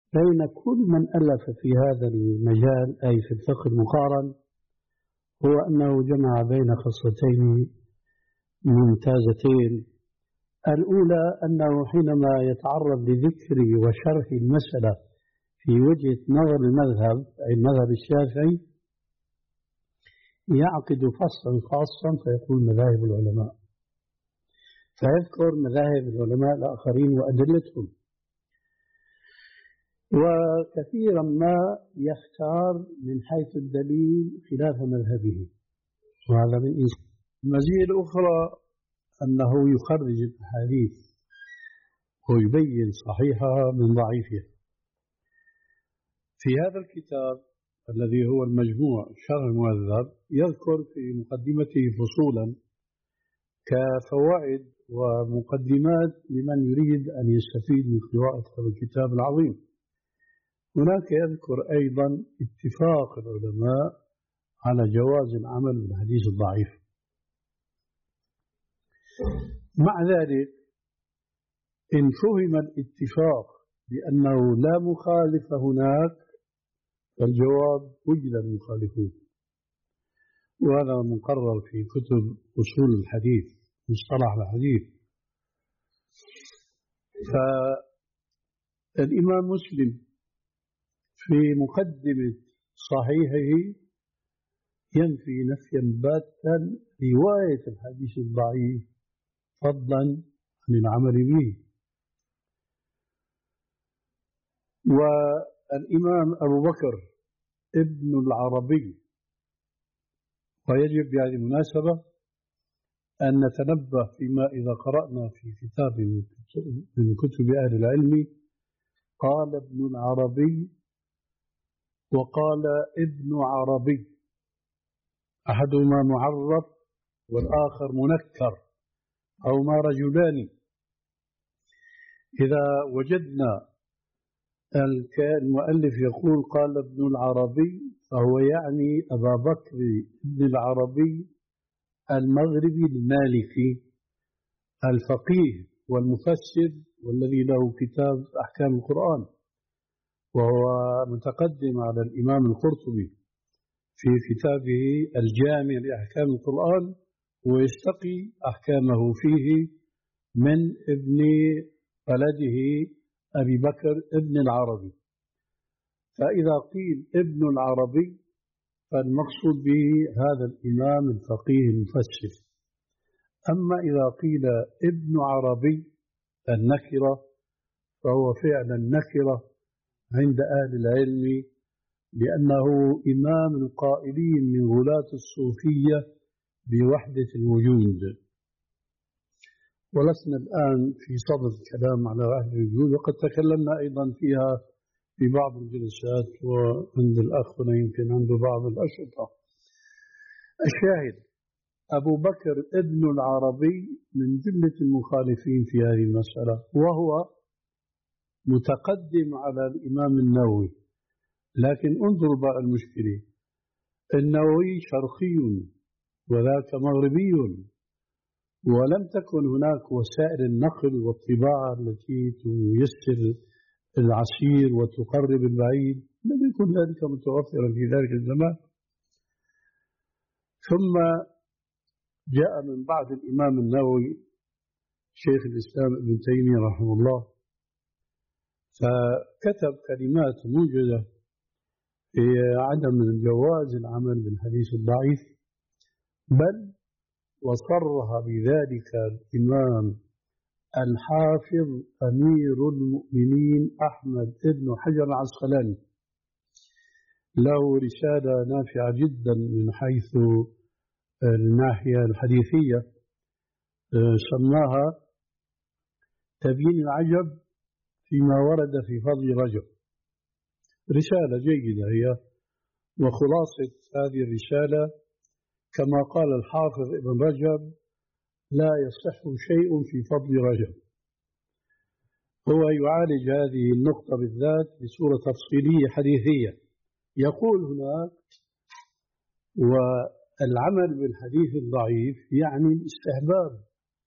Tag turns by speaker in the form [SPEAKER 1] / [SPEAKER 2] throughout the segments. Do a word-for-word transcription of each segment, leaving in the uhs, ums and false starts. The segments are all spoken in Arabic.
[SPEAKER 1] بين كل من ألف في هذا المجال أي في الفقه المقارن هو أنه جمع بين خصلتين ممتازتين. الأولى أنه حينما يتعرض لذكر وشرح المسألة في وجهة نظر المذهب أي المذهب الشافعي يعقد فصلا خاصا فيقول مذاهب العلماء، فيذكر مذاهب العلماء الآخرين وأدلتهم، وكثيرا ما يختار من حيث الدليل خلاف مذهبه، وهذا من إنسان. المزية الأخرى أنه يخرج الأحاديث ويبين صحيحها من ضعيفها. في هذا الكتاب الذي هو المجموع شرح المهذب يذكر في مقدمته فصولا كفوائد ومقدمات لمن يريد أن يستفيد من قراءة هذا الكتاب العظيم. هناك يذكر أيضا اتفاق العلماء على جواز العمل بالحديث الضعيف. مع ذلك إن فهم الاتفاق بأنه لا مخالف هناك فالجواب وجد المخالفون، وهذا مقرر في كتب أصول الحديث مصطلح الحديث. فالإمام مسلم في مقدمة صحيحه ينفي نفيا باتا رواية الحديث الضعيف فضلا عن العمل به. والإمام أبو بكر ابن العربي، ويجب بهذه المناسبة أن نتنبه فيما إذا قرأنا في كتاب من كتب أهل العلم قال ابن العربي وقال ابن عربي، أحدهما معرف والآخر منكر أو ما رجلان. إذا وجدنا المؤلف يقول قال ابن العربي فهو يعني أبا بكر ابن العربي المغربي المالكي الفقيه والمفسر والذي له كتاب أحكام القرآن، وهو متقدم على الإمام القرطبي في كتابه الجامع لأحكام القرآن، ويستقي أحكامه فيه من ابن بلده أبي بكر ابن العربي. فإذا قيل ابن العربي فالمقصود به هذا الإمام الفقيه المفسر. أما إذا قيل ابن عربي النكرة فهو فعلا نكرة عند أهل العلم، لأنه إمام القائلين من غلاة الصوفية بوحدة الوجود. ولسنا الآن في صدد الكلام على وحدة الوجود، وقد تكلمنا أيضا فيها في بعض الجلسات وعند الأخ يمكن عنده بعض الأشرطة. الشاهد أبو بكر ابن العربي من جملة المخالفين في هذه المسألة، وهو متقدم على الإمام النووي. لكن انظروا بقى المشكلة، النووي شرقي وذاك مغربي، ولم تكن هناك وسائل النقل والطباعة التي تيسر العسير وتقرب البعيد، لم يكن ذلك متوفرا في ذلك الزمان. ثم جاء من بعد الإمام النووي شيخ الإسلام ابن تيمية رحمه الله، فكتب كلمات موجزة في عدم جواز العمل بالحديث الضعيف، بل وصرح بذلك الإمام الحافظ أمير المؤمنين أحمد بن حجر العسقلاني، له رسالة نافعة جدا من حيث الناحية الحديثية سماها تبيين العجب فيما ورد في فضل رجب. رسالة جيدة هي، وخلاصة هذه الرسالة كما قال الحافظ ابن رجب لا يصح شيء في فضل رجب. هو يعالج هذه النقطة بالذات بصورة تفصيلية حديثية. يقول هناك والعمل بالحديث الضعيف يعني الاستحباب،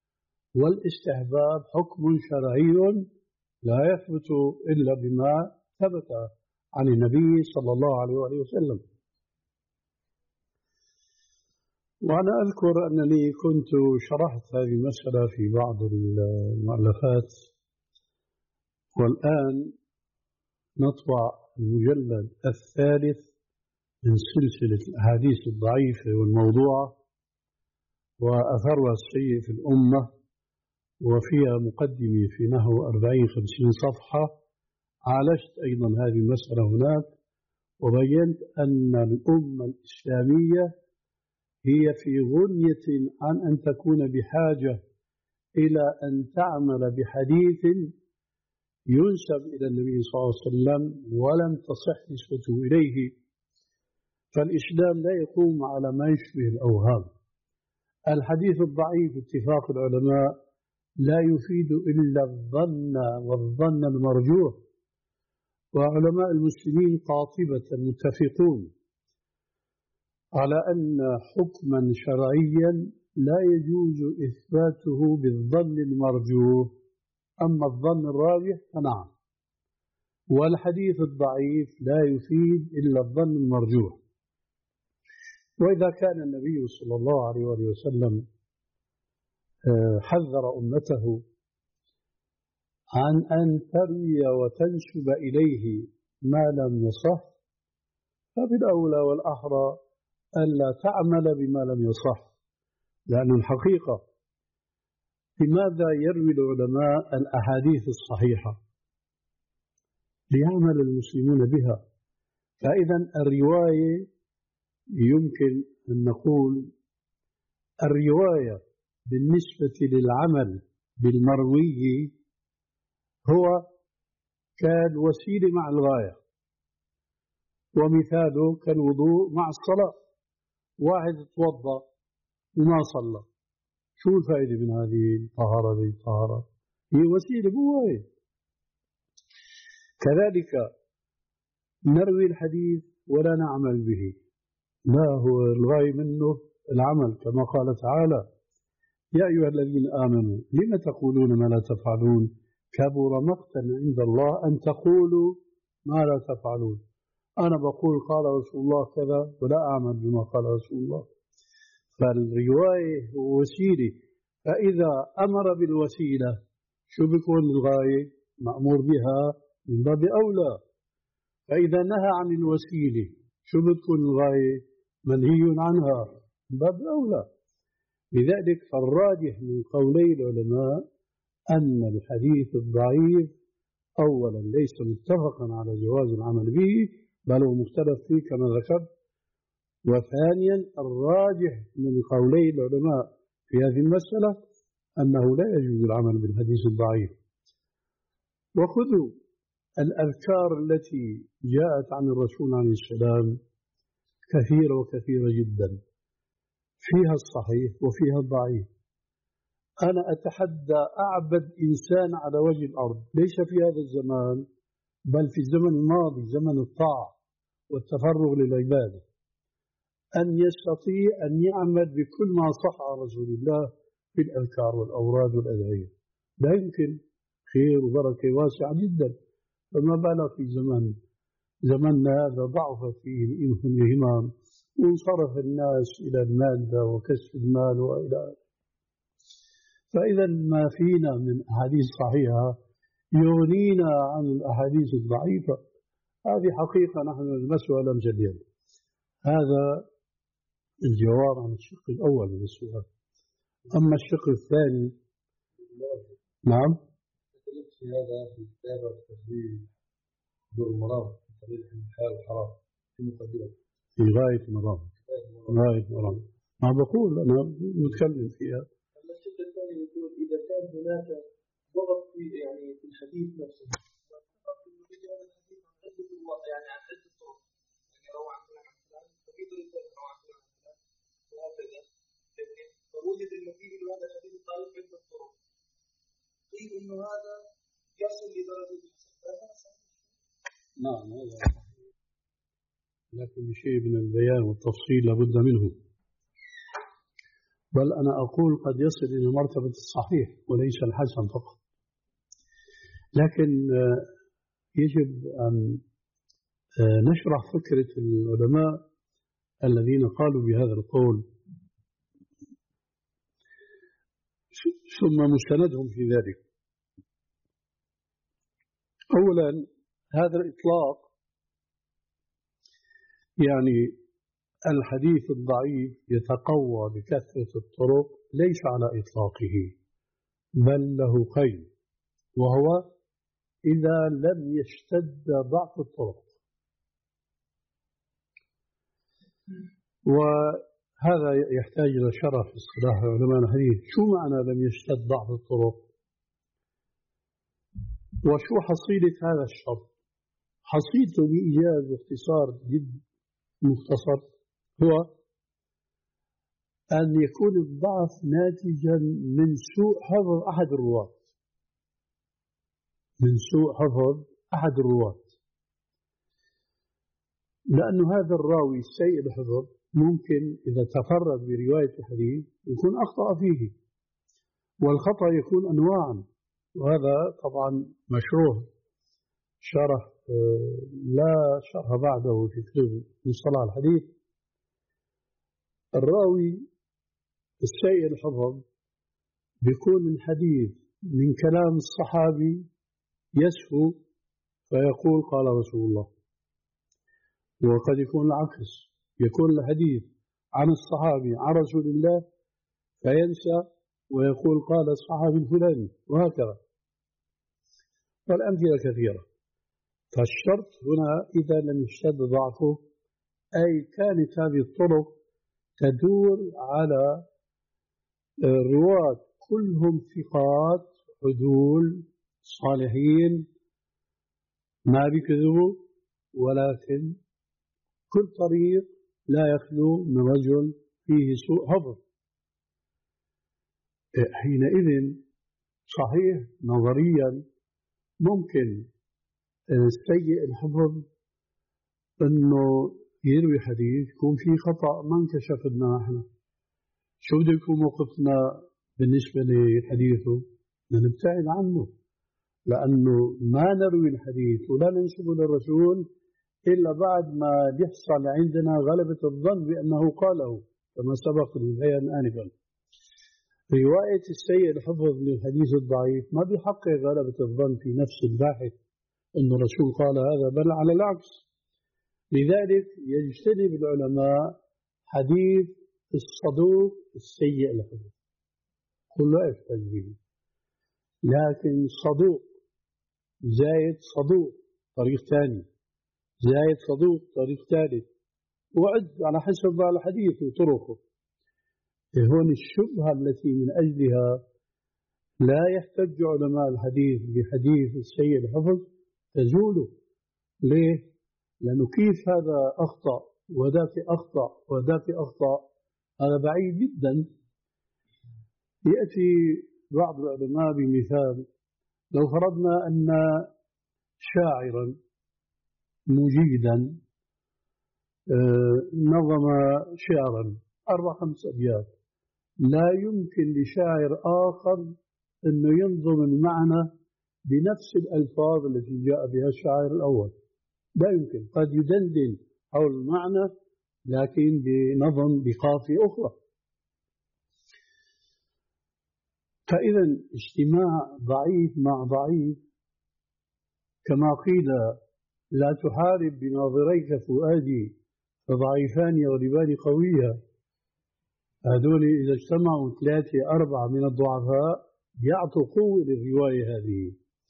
[SPEAKER 1] والاستحباب حكم شرعي لا يثبت إلا بما ثبت عن النبي صلى الله عليه وآله وسلم. وأنا أذكر أنني كنت شرحت هذه المسألة في بعض المؤلفات، والآن نطبع المجلد الثالث من سلسلة الأحاديث الضعيفة والموضوعة وأثرها السيء في الأمة، وفيها مقدمة في نحو أربعين خمسين صفحة. عالجت أيضا هذه المسألة هناك، وبينت أن الأمة الإسلامية هي في غنية عن أن تكون بحاجة إلى أن تعمل بحديث ينسب إلى النبي صلى الله عليه وسلم ولم تصح نسبته إليه. فالإسلام لا يقوم على ما يشبه الأوهام. الحديث الضعيف اتفاق العلماء لا يفيد إلا الظن والظن المرجوح، وعلماء المسلمين قاطبة متفقون على أن حكما شرعيا لا يجوز إثباته بالظن المرجوح، أما الظن الراجح فنعم. والحديث الضعيف لا يفيد إلا الظن المرجوح. وإذا كان النبي صلى الله عليه وسلم حذر أمته عن أن تروي وتنسب إليه ما لم يصح، فبالأولى والأحرى ألا تعمل بما لم يصح. لأن الحقيقة لماذا يروي العلماء الأحاديث الصحيحة؟ ليعمل المسلمون بها. فإذا الرواية يمكن أن نقول الرواية بالنسبة للعمل بالمروي هو كالوسيلة مع الغاية، ومثاله كالوضوء مع الصلاة. واحد توضأ وما صلى، شو الفائدة من هذه الطهارة؟ هذه الطهارة هي وسيلة بواية. كذلك نروي الحديث ولا نعمل به، ما هو الغاية منه العمل، كما قال تعالى: يا أيها الذين آمنوا لم تقولون ما لا تفعلون كبر مقتا عند الله أن تقولوا ما لا تفعلون. أنا بقول قال رسول الله كذا ولا أعمل بما قال رسول الله. فالرواية وسيلة، فإذا أمر بالوسيلة شو بيكون الغاية؟ مأمور بها من باب أولى. فإذا نهى عن الوسيلة شو بتكون الغاية؟ منهي عنها من باب أولى. لذلك فالراجح من قولي العلماء أن الحديث الضعيف أولا ليس متفقا على جواز العمل به، بل هو مختلف فيه كما ذكرت. وثانيا الراجح من قولي العلماء في هذه المسألة أنه لا يجوز العمل بالحديث الضعيف. وخذوا الأذكار التي جاءت عن الرسول عليه السلام كثيرة وكثيرة جدا، فيها الصحيح وفيها الضعيف. أنا أتحدى أعبد إنسان على وجه الأرض ليس في هذا الزمان بل في الزمن الماضي، زمن الطاعة والتفرغ للعبادة، أن يستطيع أن يعمل بكل ما صح عن رسول الله في الأذكار والأوراد والأدعية. لا يمكن، خير وبركة واسعة جدا. فما بالك في زمن زمننا هذا ضعف فيه الهمام وانصرف الناس إلى المادة وكسب المال وإلى آخره. فإذا ما فينا من أحاديث صحيحة يغنينا عن الأحاديث الضعيفة. هذه حقيقة نحن نلمسها لمس اليد. هذا الجواب عن الشق الأول من السؤال. أما الشق الثاني، نعم،
[SPEAKER 2] في هذا في كتاب التفسير دور المرام في طريق الحال الحرام في مقدمة
[SPEAKER 1] في غاية المرام غاية المرام ما بقول أنا نتكلم فيها.
[SPEAKER 2] أما الشق الثاني يقول إذا كان هناك ضغط في يعني في الحديث نفسه، يعني عن عدة طرق، يعني روى عن فلان عن فلان ففي طريق روى عن فلان عن فلان وهكذا، فوجد إنه فيه هذا الحديث ضعيف عدة طرق، قيل إنه هذا يصل لدرجة الحسن.
[SPEAKER 1] نعم هذا، لكن شيء من البيان والتفصيل لابد منه. بل أنا أقول قد يصل إلى مرتبة الصحيح وليس الحسن فقط. لكن يجب أن نشرح فكرة العلماء الذين قالوا بهذا القول ثم مستندهم في ذلك. أولا، هذا الإطلاق يعني الحديث الضعيف يتقوى بكثرة الطرق ليس على إطلاقه، بل له قيد، وهو إذا لم يشتد ضعف الطرق. وهذا يحتاج إلى شرح في اصطلاح علماء الحديث. شو معنى لم يشتد ضعف الطرق؟ وشو حصيلة هذا الشرط؟ حصيلته بإيجاز واختصار جد مختصر هو أن يكون الضعف ناتجا من سوء حفظ أحد الرواة من سوء حفظ أحد الرواة لأن هذا الراوي السيء الحفظ ممكن إذا تفرد برواية الحديث يكون أخطأ فيه، والخطأ يكون أنواعا، وهذا طبعا مشروع شرح لا شرح بعده في كتب مصطلح الحديث. الراوي السيء الحفظ بيكون الحديث من كلام الصحابي يسهو فيقول قال رسول الله، وقد يكون العكس، يكون الحديث عن الصحابي عن رسول الله فينسى ويقول قال الصحابي الفلاني، وهكذا. والأمثلة كثيرة. فالشرط هنا إذا لم يشتد ضعفه أي كانت هذه الطرق تدور على رواة كلهم ثقات عدول صالحين ما بكذبوا، ولكن كل طريق لا يخلو من رجل فيه سوء حفظ. حينئذ صحيح نظريا ممكن السيء الحفظ انه يروي حديث يكون فيه خطأ ما انكشف لنا احنا. شو بده يكون موقفنا بالنسبة لحديثه؟ نبتعد عنه، لأنه ما نروي الحديث ولا ننسبه للرسول إلا بعد ما يحصل عندنا غلبة الظن بأنه قاله، كما سبق البيان آنفا. رواية السيء الحفظ للحديث الضعيف ما بيحقق غلبة الظن في نفس الباحث أن الرسول قال هذا، بل على العكس. لذلك يجتنب العلماء حديث الصدوق السيء الحفظ، كله يحتج به، لكن صدوق زايد صدوق طريق ثاني، زايد صدوق طريق ثالث، وعد على حسب الحديث وطرقه. هون الشبهة التي من أجلها لا يحتج علماء الحديث بحديث السيء الحفظ تزول. ليه؟ لأنه كيف هذا أخطأ وذاك أخطأ وذاك أخطأ، هذا بعيد جدا. يأتي بعض العلماء بمثال، لو فرضنا أن شاعرا مجيدا نظم شعرا أربع خمس أبيات، لا يمكن لشاعر آخر أنه ينظم المعنى بنفس الألفاظ التي جاء بها الشاعر الأول، لا يمكن. قد يدندن حول المعنى لكن بنظم بقافية أخرى. فإذا اجتماع ضعيف مع ضعيف، كما قيل لا تحارب بناظريك فؤادي فضعيفان يغلبان قوية، هذول إذا اجتمعوا ثلاثة أربعة من الضعفاء يعطوا قوة للرواية هذه.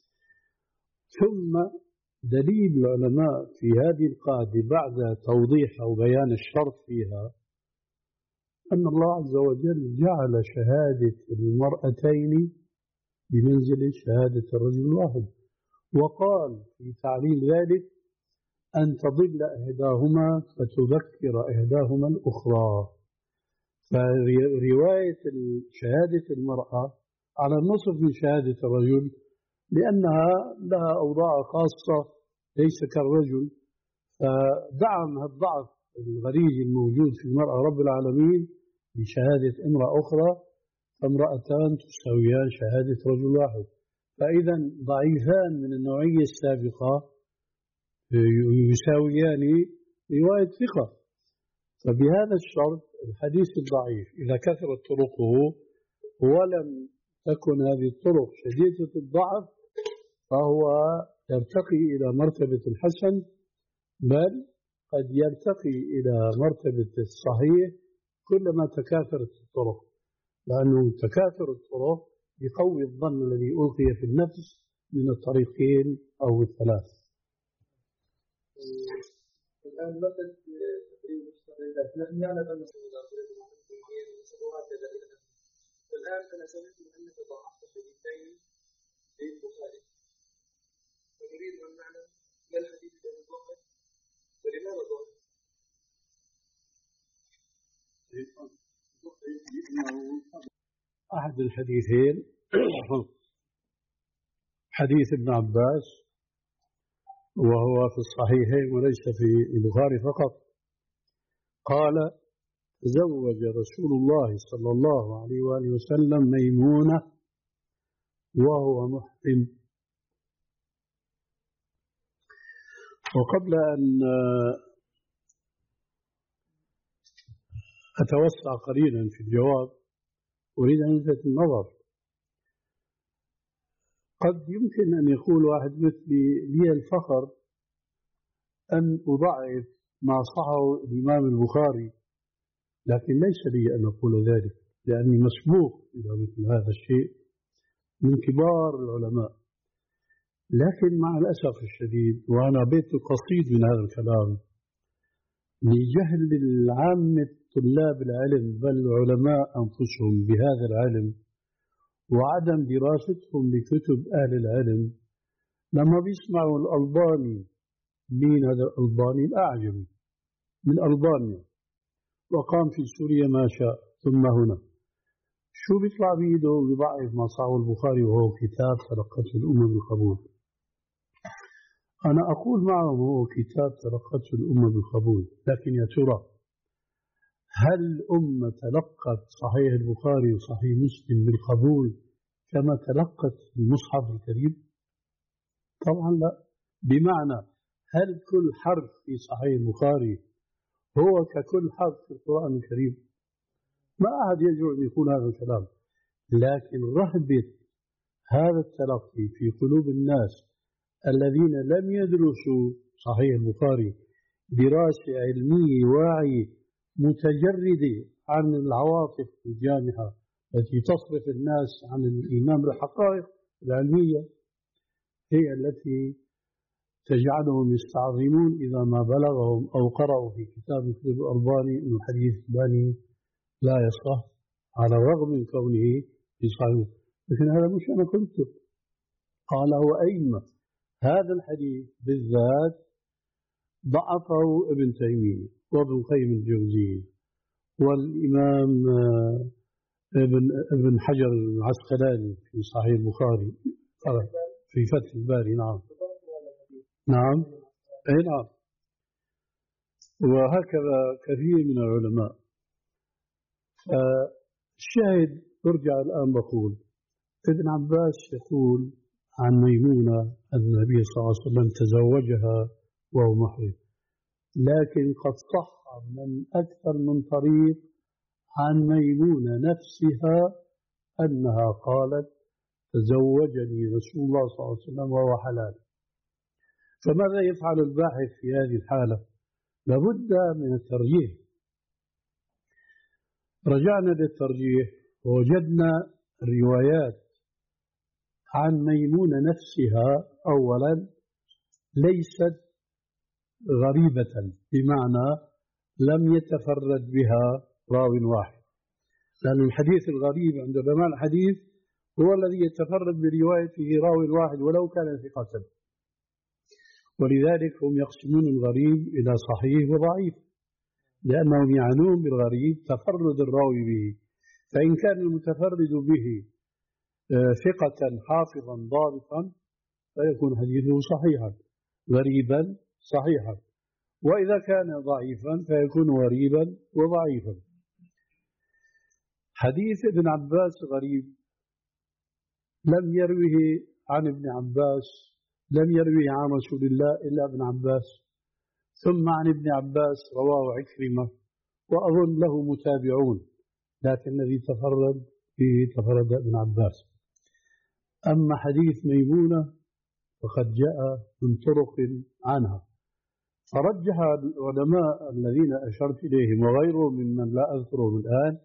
[SPEAKER 1] ثم دليل العلماء في هذه القاعدة بعد توضيح أو بيان الشرط فيها أن الله عز وجل جعل شهادة المرأتين بمنزلة شهادة الرجل الواحد، وقال في تعليل ذلك أن تضل إحداهما فتذكر إحداهما الأخرى. فرواية شهادة المرأة على النصف من شهادة الرجل، لأنها لها أوضاع خاصة ليس كالرجل، فدعم الضعف الغريزي الموجود في المرأة رب العالمين بشهادة امرأة أخرى، فامرأتان تساويان شهادة رجل واحد. فإذا ضعيفان من النوعية السابقة يساويان رواية ثقة. فبهذا الشرط الحديث الضعيف إذا كثرت طرقه ولم تكن هذه الطرق شديدة الضعف فهو يرتقي إلى مرتبة الحسن، بل قد يرتقي إلى مرتبة الصحيح كلما تكاثرت الطرق، لأنه تكاثر الطرق يقوي الظن الذي ألقي في النفس من الطريقين أو الثلاث.
[SPEAKER 2] الآن مثل تقريبا المستقلات نحن نعلم أن الآن أنا سمعت أنك ضعفت حديثين في البخاري، ونريد أن نعلم ما الحديث الذي ضعف ولماذا ضعف؟
[SPEAKER 1] أحد الحديثين حديث ابن عباس وهو في الصحيحين وليس في البخاري فقط. قال: تزوج رسول الله صلى الله عليه وآله وسلم ميمونة وهو محرم. وقبل أن أتوسع قليلا في الجواب أريد أن ألفت النظر. قد يمكن أن يقول واحد مثلي لي الفخر أن أضعف ما صحه الإمام البخاري، لكن ليس لي أن أقول ذلك، لأني مسبوق إلى مثل هذا الشيء من كبار العلماء. لكن مع الأسف الشديد، وأنا بيت قصيد من هذا الكلام، لجهل العامة طلاب العلم بل العلماء أنفسهم بهذا العلم وعدم دراستهم لكتب أهل العلم، لما بيسمعوا الألباني، مين هذا الألباني؟ الأعجمي من ألبانيا وقام في سوريا ما شاء ثم هنا، شو بيطلع بيده ويضعف ما صحه البخاري وهو كتاب تلقته الأمة بالقبول. أنا أقول معهم هو كتاب تلقته الأمة بالقبول، لكن يا ترى هل الأمة تلقت صحيح البخاري وصحيح مسلم بالقبول كما تلقت المصحف الكريم؟ طبعا لا. بمعنى هل كل حرف في صحيح البخاري هو ككل حرف في القرآن الكريم؟ ما أحد يجوع أن يقول هذا الكلام، لكن رهبة هذا التلقي في قلوب الناس الذين لم يدرسوا صحيح البخاري دراسة علمية واعية متجردة عن العواطف الجامحة التي تصرف الناس عن الإيمان بالحقائق العلمية، هي التي تجعلهم يستعظمون إذا ما بلغهم أو قرأوا في كتاب مثل الألباني أن الحديث الثاني لا يصح على الرغم من كونه في صحيح. لكن هذا مش أنا قلته، قاله أئمة. هذا الحديث بالذات ضعفه ابن تيمية وابن قيم الجوزية والإمام ابن ابن حجر العسقلاني في صحيح البخاري في فتح الباري. نعم نعم أي نعم. وهكذا كثير من العلماء. فالشاهد ارجع الآن بقول ابن عباس يقول عن ميمونة أن النبي صلى الله عليه وسلم تزوجها وهو محرم، لكن قد صح من أكثر من طريق عن ميمونة نفسها أنها قالت تزوجني رسول الله صلى الله عليه وسلم وهو حلال. فماذا يفعل الباحث في هذه الحالة؟ لابد من الترجيح. رجعنا للترجيح ووجدنا الروايات عن ميمونة نفسها أولا ليست غريبة، بمعنى لم يتفرد بها راو واحد، لأن الحديث الغريب عند علماء الحديث هو الذي يتفرد بروايته راو واحد ولو كان ثقة، ولذلك هم يقسمون الغريب إلى صحيح وضعيف، لأنهم يعنون بالغريب تفرد الراوي به، فإن كان المتفرد به ثقة حافظا ضابطا فيكون حديثه صحيحا، غريبا صحيحا، وإذا كان ضعيفا فيكون غريبا وضعيفا. حديث ابن عباس غريب لم يروه عن ابن عباس لم يروي عن رسول الله إلا ابن عباس، ثم عن ابن عباس رواه عكرمة، وأظن له متابعون، لكن الذي تفرد به تفرد ابن عباس. أما حديث ميمونة فقد جاء من طرق عنها، فرجح العلماء الذين أشرت إليهم وغيرهم ممن لا أذكرهم الآن،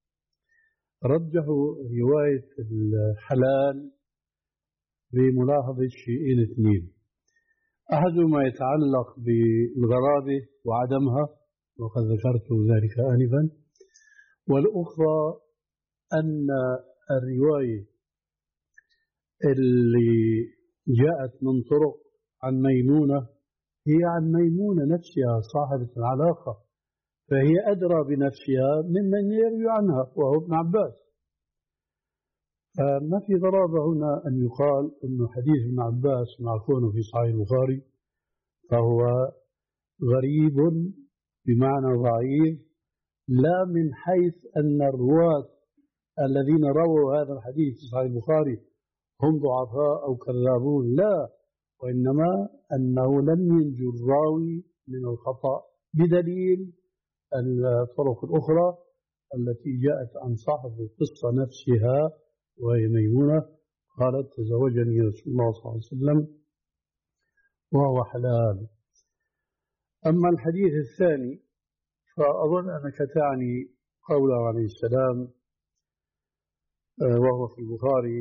[SPEAKER 1] رجحوا رواية الحلال بملاحظة شيئين اثنين: أحدهما يتعلق بالغرابة وعدمها، وقد ذكرت ذلك آنفا، والأخرى أن الرواية اللي جاءت من طرق عن ميمونة هي عن ميمونة نفسها صاحبة العلاقة، فهي أدرى بنفسها ممن يروي عنها وهو ابن عباس. فما في غرابة هنا أن يقال أن حديث ابن عباس مع كونه في صحيح البخاري فهو غريب بمعنى ضعيف، لا من حيث أن الرواة الذين رووا هذا الحديث في صحيح البخاري هم ضعفاء أو كذابون، لا، وإنما أنه لم ينجو الراوي من الخطأ بدليل الطرق الأخرى التي جاءت عن صاحب القصة نفسها، وهي ميمونة قالت: تزوجني رسول الله صلى الله عليه وسلم وهو حلال. أما الحديث الثاني فأظن أنك تعني قوله عليه السلام وهو في البخاري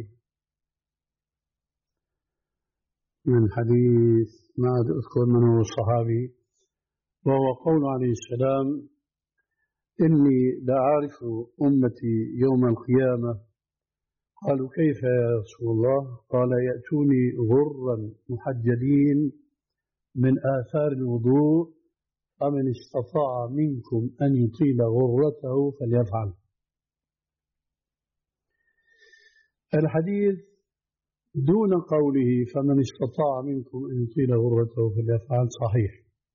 [SPEAKER 1] من حديث ما أذكر من هو الصحابي، وهو قول عليه السلام: إني لا أعرف أمتي يوم القيامة. قالوا: كيف يا رسول الله؟ قال: يأتوني غرا محجلين من آثار الوضوء، فمن استطاع منكم أن يطيل غرته فليفعل. الحديث دون قوله فمن استطاع منكم أن يطيل غرته فليفعل صحيح.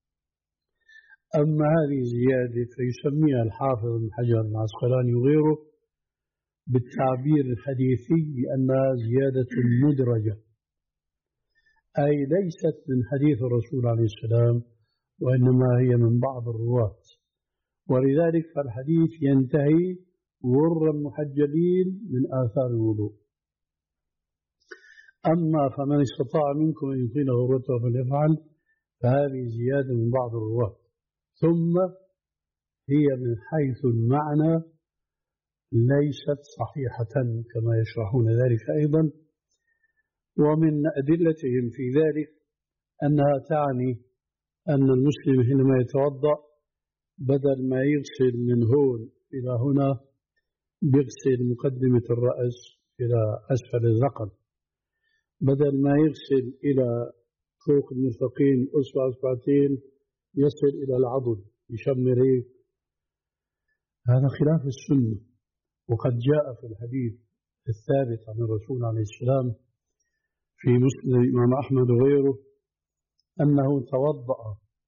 [SPEAKER 1] أما هذه زيادة فيسميها الحافظ بن حجر العسقلاني وغيره بالتعبير الحديثي أنها زيادة مدرجة، أي ليست من حديث الرسول عليه السلام، وإنما هي من بعض الرواة، ولذلك فالحديث ينتهي غرا محجلين من آثار الوضوء. أما فمن استطاع منكم أن يطيل غرته فليفعل فهذه زيادة من بعض الرواة، ثم هي من حيث المعنى ليست صحيحة كما يشرحون ذلك أيضا. ومن أدلتهم في ذلك أنها تعني أن المسلم حينما يتوضأ بدل ما يغسل من هون إلى هنا بيغسل مقدمة الرأس إلى أسفل الذقن، بدل ما يغسل إلى فوق المرفقين أسبوع أسبوعتين يصل إلى العضد يشمر. هذا خلاف السنة، وقد جاء في الحديث الثابت عن الرسول عليه السلام في مسند الإمام أحمد وغيره أنه توضأ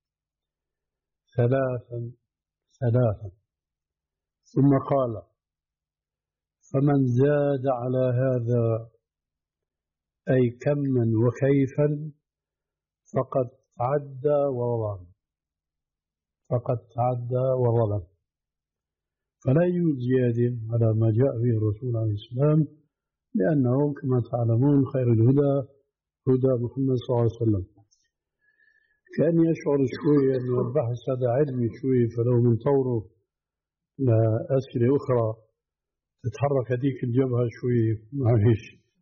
[SPEAKER 1] ثلاثا ثلاثا ثم قال: فمن زاد على هذا أي كما وكيفا فقد تعدى وظلم، فقد تعدى وظلم. فلا يوجد زيادة على ما جاء به الرسول عليه السلام، لأنه كما تعلمون خير الهدى هدى محمد صلى الله عليه وسلم. كأني أشعر شوية أن البحث هذا علمي شوية، فلو من طوره لأسئلة أخرى تتحرك هذيك الجبهة شوية معلش.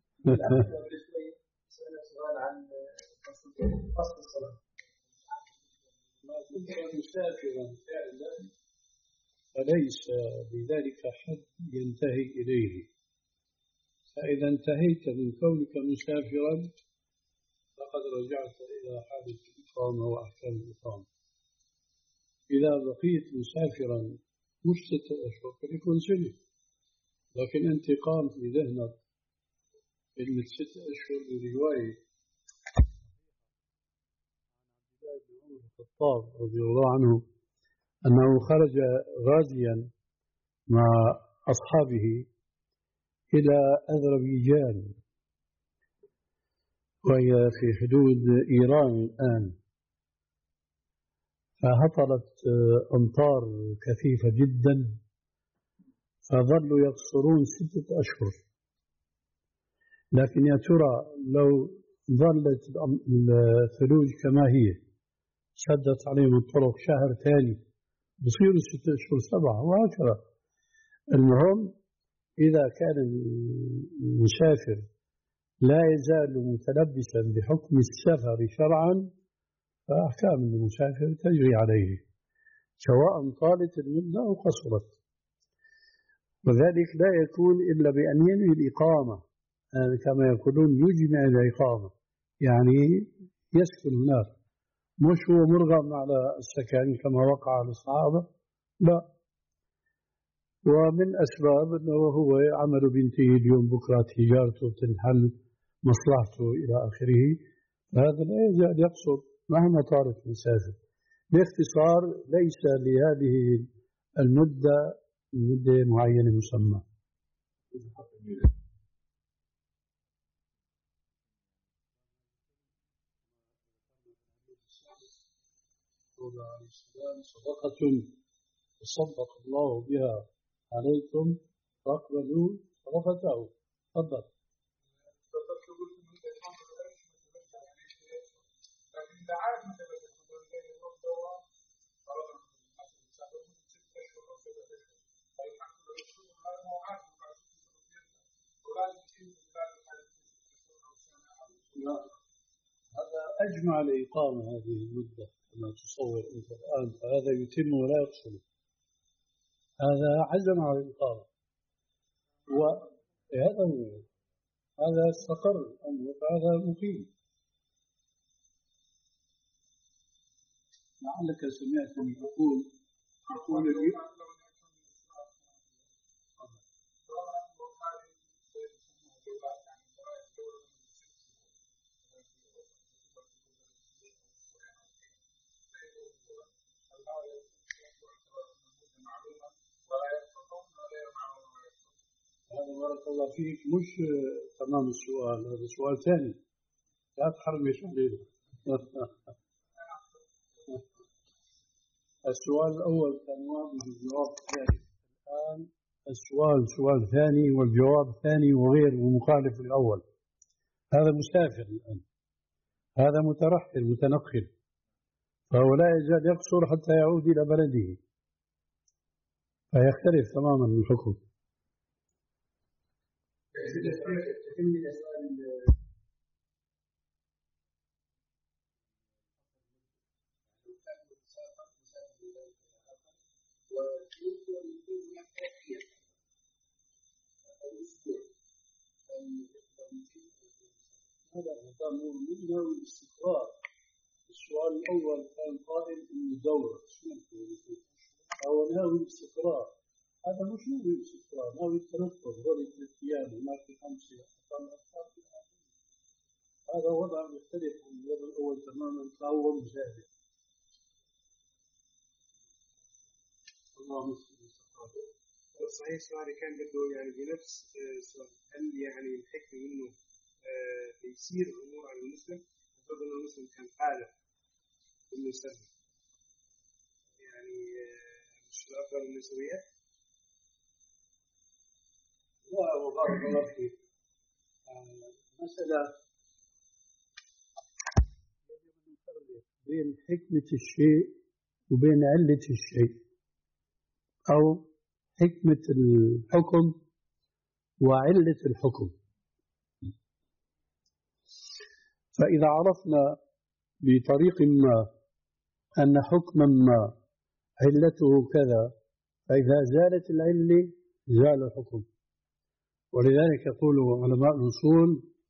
[SPEAKER 2] سؤال عن فصل الصلاة.
[SPEAKER 1] ما كنت مسافرا فعلا فليس بذلك حد ينتهي إليه، فإذا انتهيت من كونك مسافرا فقد رجعت إلى حالة الإقامة وأحكام الإقامة. إذا بقيت مسافرا مش ستة أشهر فليكون سنة، لكن أنت قام في ذهنك كلمة ستة أشهر برواية عن عبد الله بن عمر الخطاب رضي الله عنه أنه خرج غازيا مع أصحابه إلى أذربيجان، وهي في حدود إيران الآن، فهطلت أمطار كثيفة جدا، فظلوا يقصرون ستة أشهر. لكن يا ترى لو ظلت الثلوج كما هي شدت عليهم الطرق شهر ثاني بصيروا ستة أشهر سبعة وهكذا. المهم إذا كان المسافر لا يزال متلبسا بحكم السفر شرعا فأحكام المسافر تجري عليه سواء طالت المدة أو قصرت، وذلك لا يكون إلا بأن ينوي الإقامة، يعني كما يقولون يجمع الإقامة، يعني يسكن هناك، مش هو مرغم على السكن كما وقع على الصحابة، لا. ومن أسباب أنه هو عمل بنته اليوم بكرة تجارته تنحل مصلحته إلى آخره، هذا لا يزال يقصر مهما طالت المسافة. باختصار ليس لهذه المدة مدة معينة مسمى. صدقة تصدق الله بها عليكم فاقبلوا صدقته. تفضل. لا، هذا أجمع الإقامة هذه المدة كما تصور أنت الآن، فهذا يتم ولا يقصر، هذا عزم على الإقامة وهذا هو، هذا استقر الأمر فهذا مقيم. لعلك سمعتني أقول أقول لي هذا بارك الله فيك مش تمام السؤال، هذا سؤال ثاني لا تحرمش علينا. السؤال الأول كان واضح والجواب الثاني، الآن السؤال سؤال ثاني والجواب ثاني وغير ومخالف للأول. هذا مسافر الآن، هذا مترحل متنقل، فهو لا يزال يقصر حتى يعود إلى بلده، فيختلف تماما الحكم. هذا هو منه الاستقرار. السؤال الأول كان قائل إن دورة أو ناوي الاستقرار، هذا مش ناوي الاستقرار، ناوي التنقل ذلك الاتيان هناك خمسة هذا وضع مختلف عن الوضع الأول تماما، فهو مزاجي. الله
[SPEAKER 2] صحيح. سؤالي كان بده يعني بنفس سؤال، هل يعني الحكمة منه بيصير الأمور على المسلم؟ يفضل أن المسلم كان حالة إنه يسلم، يعني مش الأفضل إنه يسويها؟
[SPEAKER 1] لا، وبارك الله فيك. مسألة يجب أن نفرق بين حكمة الشيء وبين علة الشيء، أو حكمة الحكم وعلة الحكم. فإذا عرفنا بطريق ما أن حكما ما علته كذا، فإذا زالت العلة زال الحكم. ولذلك يقول علماء الأصول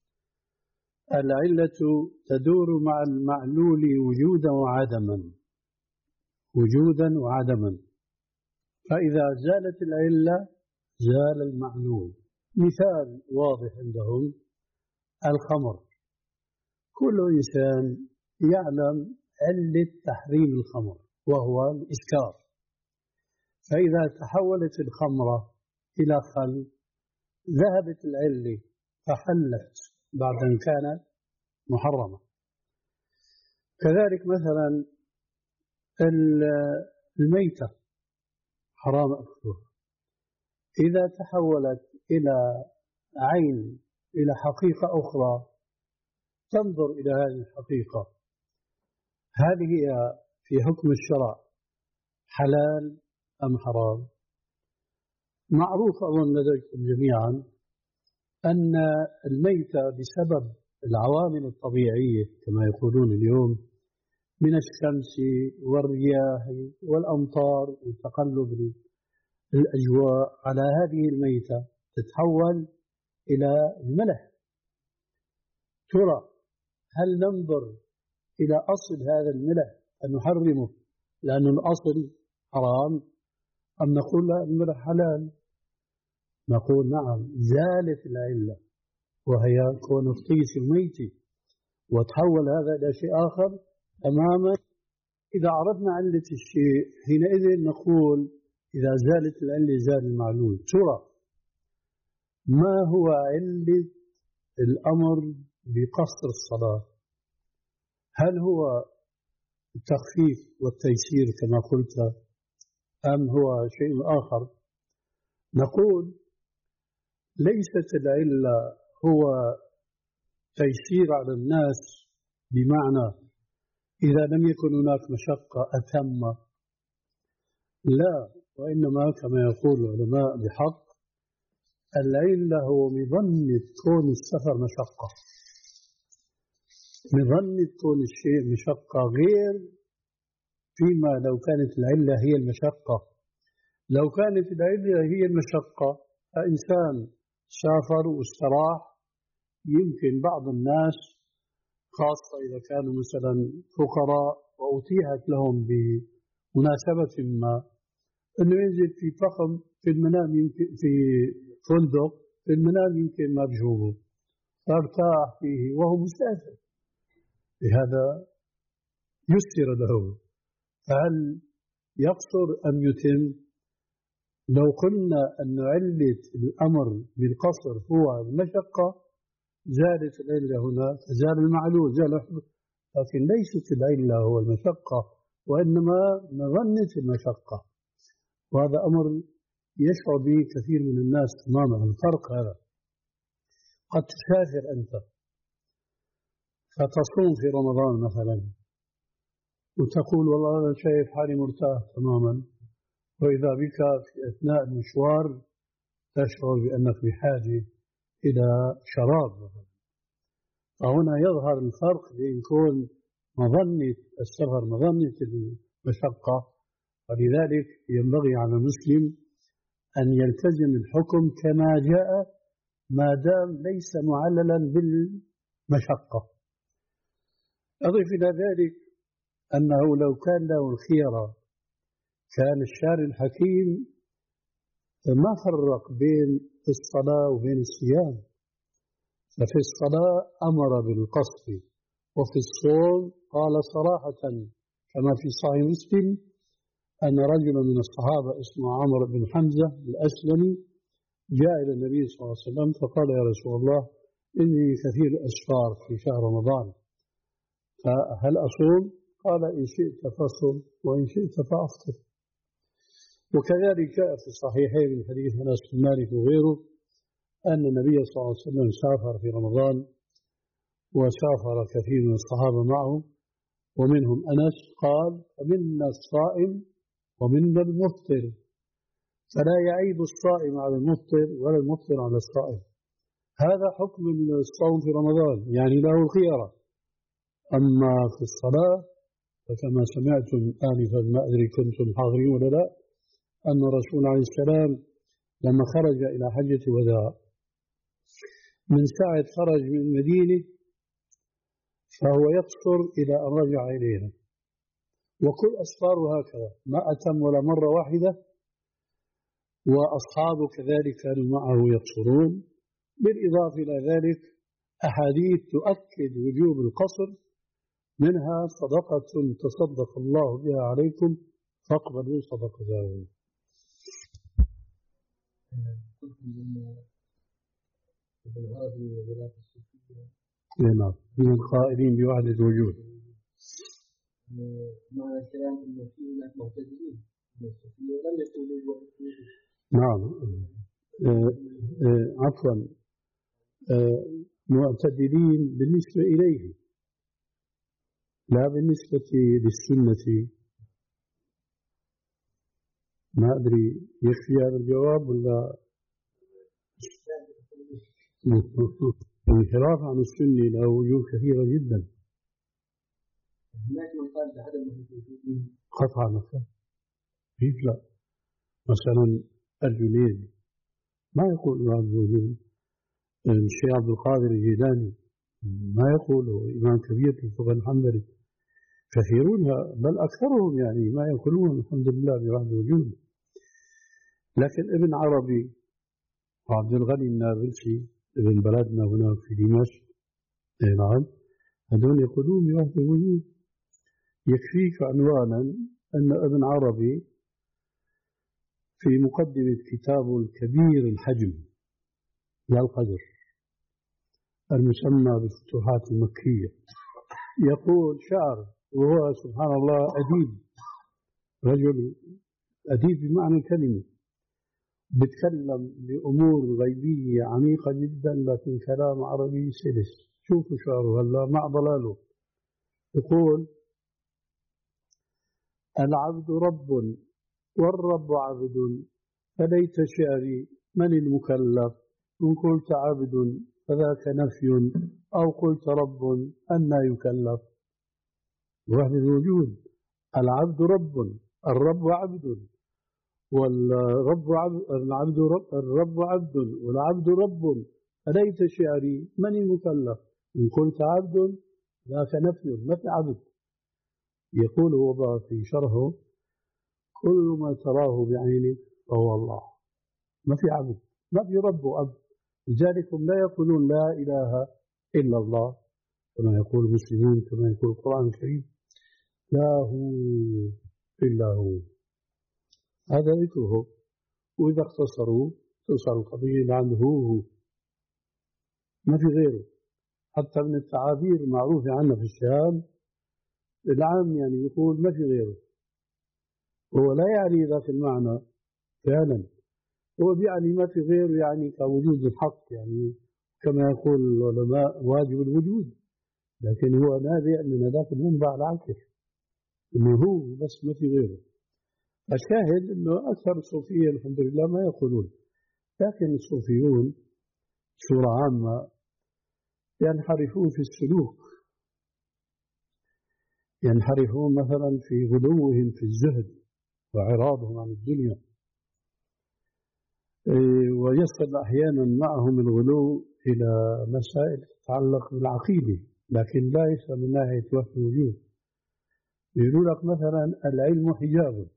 [SPEAKER 1] العلة تدور مع المعلول وجودا وعدما، وجودا وعدما، فإذا زالت العلة زال المعلول. مثال واضح عندهم الخمر، كل إنسان يعلم علة تحريم الخمر وهو الإسكار، فإذا تحولت الخمرة إلى خل ذهبت العلة فحلت بعد أن كانت محرمة. كذلك مثلا الميتة حرام أكلها إذا تحولت إلى عين، إلى حقيقة أخرى، تنظر إلى هذه الحقيقة، هذه هي في حكم الشرع حلال أم حرام؟ معروف أظن لديكم جميعا أن الميتة بسبب العوامل الطبيعية كما يقولون اليوم من الشمس والرياح والأمطار وتقلب الأجواء على هذه الميتة تتحول إلى الملح. ترى هل ننظر إلى أصل هذا الملح أن نحرمه لأن الأصل حرام، أم نقول لا الملح حلال؟ نقول نعم، زالت العلة وهي كون اغتيس الميت وتحول هذا إلى شيء آخر تماما. إذا عرفنا علة الشيء حينئذ نقول إذا زالت العلة زال المعلول. ترى ما هو علة الأمر بقصر الصلاة؟ هل هو التخفيف والتيسير كما قلت أم هو شيء آخر؟ نقول ليست العلة هو تيسير على الناس بمعنى إذا لم يكن هناك مشقة أتم، لا، وإنما كما يقول العلماء بحق العلة هو مظنة كون السفر مشقة، مظنة كون الشيء مشقة، غير فيما لو كانت العلة هي المشقة. لو كانت العلة هي المشقة فإنسان سافر واستراح، يمكن بعض الناس خاصة إذا كانوا مثلا فقراء وأتيحت لهم بمناسبة ما أنه ينزل في فخم في المنام، يمكن في فندق في المنام يمكن ما بجوبه فارتاح فيه وهو مسافر، بهذا يسر له. فهل يقصر أم يتم؟ لو قلنا أن علة الأمر بالقصر هو المشقة زالت العلة هنا فزال المعلول زال، لكن ليست العلة هو المشقة وإنما مظنة المشقة، وهذا أمر يشعر به كثير من الناس تماما. الفرق هذا قد تسافر أنت فتصوم في رمضان مثلا وتقول والله أنا شايف حالي مرتاح تماما، وإذا بك في أثناء المشوار تشعر بأنك بحاجة إلى شراب مثلا. فهنا يظهر الفرق بين كون مظنة السفر مظنة المشقة، ولذلك ينبغي على المسلم أن يلتزم الحكم كما جاء ما دام ليس معللا بالمشقة. أضيف إلى ذلك أنه لو كان له الخيرة كان الشارع الحكيم ما فرق بين الصلاة وبين الصيام، ففي الصلاة أمر بالقصر، وفي الصوم قال صراحة كما في صحيح مسلم أن رجلا من الصحابة اسمه عمرو بن حمزة الأسلمي جاء إلى النبي صلى الله عليه وسلم فقال يا رسول الله إني كثير الأسفار في شهر رمضان فهل أصوم؟ قال إن شئت فصم وإن شئت فأفطر. وكذلك جاء في الصحيحين من حديث أنس بن مالك وغيره أن النبي صلى الله عليه وسلم سافر في رمضان وسافر كثير من الصحابة معه ومنهم أنس قال فمنا الصائم ومنا المفطر، فلا يعيب الصائم على المفطر ولا المفطر على الصائم. هذا حكم الصوم في رمضان يعني له خيرة. أما في الصلاة فكما سمعتم آنفا ما أدري كنتم حاضرين ولا لا أن الرسول عليه السلام لما خرج إلى حجة الوداع من ساعة خرج من المدينة فهو يقصر إلى أن رجع إليها، وكل أسفاره هكذا ما أتم ولا مرة واحدة، وأصحابه كذلك كانوا معه يقصرون. بالإضافة إلى ذلك أحاديث تؤكد وجوب القصر، منها صدقة تصدق الله بها عليكم فاقبلوا صدقته. نعم من القائلين بوحدة الوجود.
[SPEAKER 2] معنى الكلام أنه في هناك معتدلين لم يقولوا بوحدة الوجود.
[SPEAKER 1] نعم آه آه عفوا آه معتدلين بالنسبة إليه لا بالنسبة للسنة. ما أدري يكفي هذا الجواب ولا الانحراف عن السنة له وجوه كثيرة جدا.
[SPEAKER 2] هناك من قال بعدم الوجود
[SPEAKER 1] قطعا مثلا كيف لا؟ مثلا الجنيد ما يقول بعدم الوجود. الشيخ عبد القادر الجيلاني ما يقوله إمام كبير في الفقه الحنبلي. كثيرون بل أكثرهم يعني ما يقولون الحمد لله بوحدة الوجود. لكن ابن عربي وعبد الغني النابلسي ابن بلدنا هنا في دمشق نعم هذول يقولون بوحدة الوجود. يكفيك عنوانا أن ابن عربي في مقدمة كتابه الكبير الحجم يا القدر المسمى بالفتوحات المكية يقول شعر وهو سبحان الله أديب رجل أديب بمعنى الكلمة بتكلم بأمور غيبية عميقة جدا لكن كلام عربي سلس. شوفوا شعره هلا مع ضلاله يقول العبد رب والرب عبد فليت شعري من المكلف إن قلت عبد فذاك نفي أو قلت رب أنى يكلف. وحدة الوجود العبد رب الرب عبد والرب عبد العبد رب الرب عبد والعبد رب فليت شعري من المكلف إن قلت عبد ذاك نفي ما في عبد. يقول هو بقى في شرحه كل ما تراه بعينك فهو الله ما في عبد ما في رب وعبد. لذلك هم لا يقولون لا إله إلا الله كما يقول المسلمون كما يقول القرآن الكريم لا هو إلا هو. هذا ذكره. وإذا اختصروا تصل القضية عنده هو ما في غيره. حتى من التعابير المعروفة عنا في الشام العام يعني يقول ما في غيره. هو لا يعني ذاك المعنى فعلا. هو يعني ما في غيره يعني كوجود الحق يعني كما يقول العلماء واجب الوجود. لكن هو نابع من ذاك المنبع العكس انه هو بس ما في غيره. الشاهد انه اكثر الصوفيه الحمد لله ما يقولون. لكن الصوفيون بصوره عامه ينحرفون في السلوك ينحرفون مثلا في غلوهم في الزهد وإعراضهم عن الدنيا. ويصل أحيانا معهم الغلو إلى مسائل تتعلق بالعقيدة لكن ليس من ناحية وحدة الوجود. يقول لك مثلا العلم حجاب.